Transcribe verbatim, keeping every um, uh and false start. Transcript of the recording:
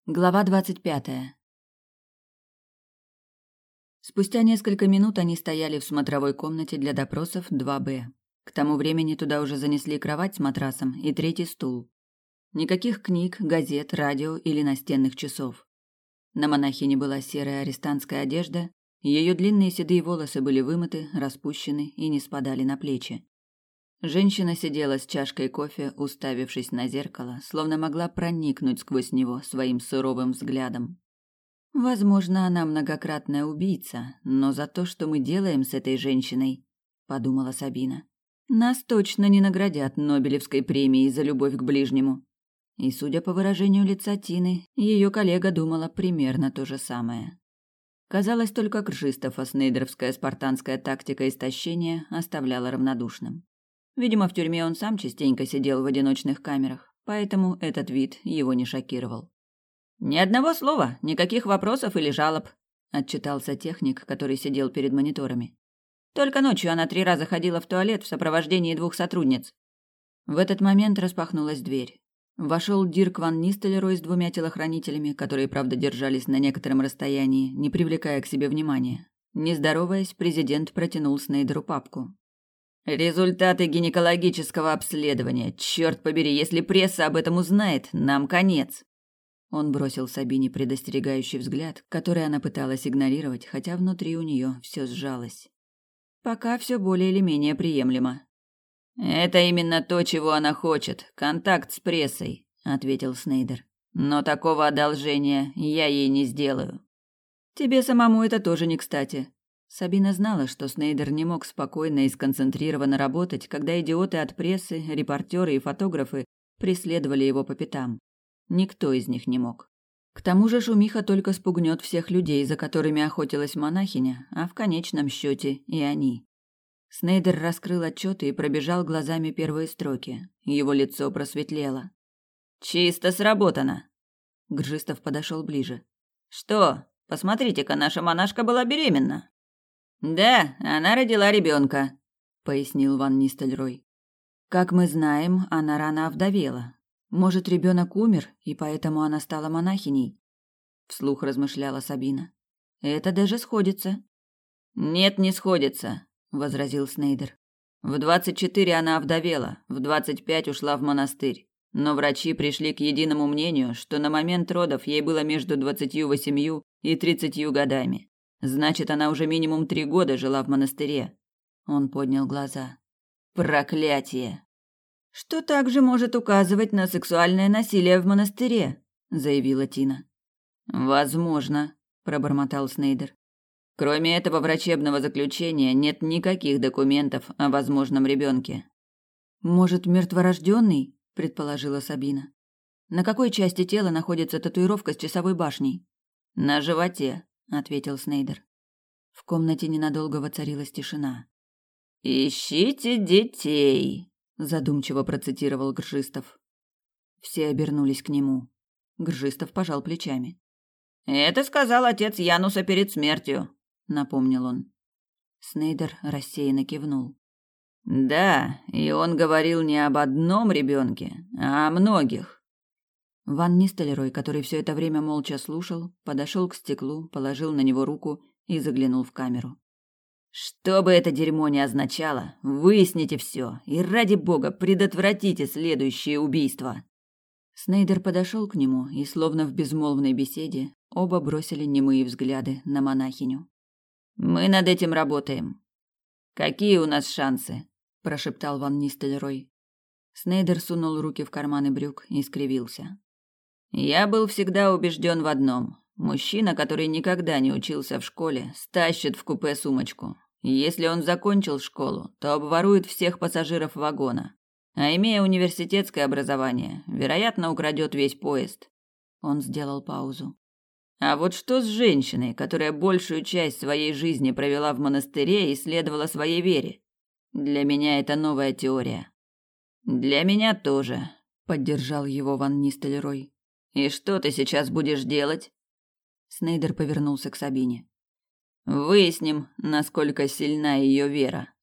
Глава двадцать пятая. Спустя несколько минут они стояли в смотровой комнате для допросов два Б. К тому времени туда уже занесли кровать с матрасом и третий стул. Никаких книг, газет, радио или настенных часов. На монахине была серая арестантская одежда, ее длинные седые волосы были вымыты, распущены и не спадали на плечи. Женщина сидела с чашкой кофе, уставившись на зеркало, словно могла проникнуть сквозь него своим суровым взглядом. «Возможно, она многократная убийца, но за то, что мы делаем с этой женщиной, — подумала Сабина, — нас точно не наградят Нобелевской премией за любовь к ближнему». И, судя по выражению лица Тины, ее коллега думала примерно то же самое. Казалось, только Кржистова снейдеровская спартанская тактика истощения оставляла равнодушным. Видимо, в тюрьме он сам частенько сидел в одиночных камерах, поэтому этот вид его не шокировал. «Ни одного слова, никаких вопросов или жалоб», – отчитался техник, который сидел перед мониторами. «Только ночью она три раза ходила в туалет в сопровождении двух сотрудниц». В этот момент распахнулась дверь. Вошел Дирк ван Нистельрой с двумя телохранителями, которые, правда, держались на некотором расстоянии, не привлекая к себе внимания. Не здороваясь, президент протянул Снейдеру папку. «Результаты гинекологического обследования. Черт побери, если пресса об этом узнает, нам конец». Он бросил Сабине предостерегающий взгляд, который она пыталась игнорировать, хотя внутри у нее все сжалось. Пока все более или менее приемлемо. «Это именно то, чего она хочет. Контакт с прессой», — ответил Снейдер. «Но такого одолжения я ей не сделаю». «Тебе самому это тоже не кстати». Сабина знала, что Снейдер не мог спокойно и сконцентрированно работать, когда идиоты от прессы, репортеры и фотографы преследовали его по пятам. Никто из них не мог. К тому же шумиха только спугнет всех людей, за которыми охотилась монахиня, а в конечном счете и они. Снейдер раскрыл отчеты и пробежал глазами первые строки. Его лицо просветлело. «Чисто сработано!» Гржистов подошел ближе. «Что? Посмотрите-ка, наша монашка была беременна!» «Да, она родила ребенка», — пояснил ван Нистельрой. «Как мы знаем, она рано овдовела. Может, ребенок умер, и поэтому она стала монахиней?» Вслух размышляла Сабина. «Это даже сходится». «Нет, не сходится», — возразил Снейдер. «В двадцать четыре она овдовела, в двадцать пять ушла в монастырь. Но врачи пришли к единому мнению, что на момент родов ей было между двадцатью восемью и тридцатью годами. Значит, она уже минимум три года жила в монастыре». Он поднял глаза. «Проклятие!» «Что также может указывать на сексуальное насилие в монастыре», — заявила Тина. «Возможно», — пробормотал Снейдер. «Кроме этого врачебного заключения нет никаких документов о возможном ребенке». «Может, мертворожденный?» — предположила Сабина. «На какой части тела находится татуировка с часовой башней?» «На животе», — ответил Снейдер. В комнате ненадолго воцарилась тишина. «Ищите детей», — задумчиво процитировал Гржистов. Все обернулись к нему. Гржистов пожал плечами. «Это сказал отец Януса перед смертью», — напомнил он. Снейдер рассеянно кивнул. «Да, и он говорил не об одном ребенке, а о многих». Ван Нистельрой, который все это время молча слушал, подошел к стеклу, положил на него руку и заглянул в камеру. «Что бы это дерьмо ни означало, выясните все и, ради бога, предотвратите следующее убийство». Снейдер подошел к нему, и, словно в безмолвной беседе, оба бросили немые взгляды на монахиню. «Мы над этим работаем. Какие у нас шансы?» – прошептал ван Нистельрой. Снейдер сунул руки в карманы брюк и скривился. «Я был всегда убежден в одном. Мужчина, который никогда не учился в школе, стащит в купе сумочку. Если он закончил школу, то обворует всех пассажиров вагона. А имея университетское образование, вероятно, украдет весь поезд». Он сделал паузу. «А вот что с женщиной, которая большую часть своей жизни провела в монастыре и следовала своей вере? Для меня это новая теория». «Для меня тоже», — поддержал его ван Нистельрой. «И что ты сейчас будешь делать?» Снейдер повернулся к Сабине. «Выясним, насколько сильна ее вера».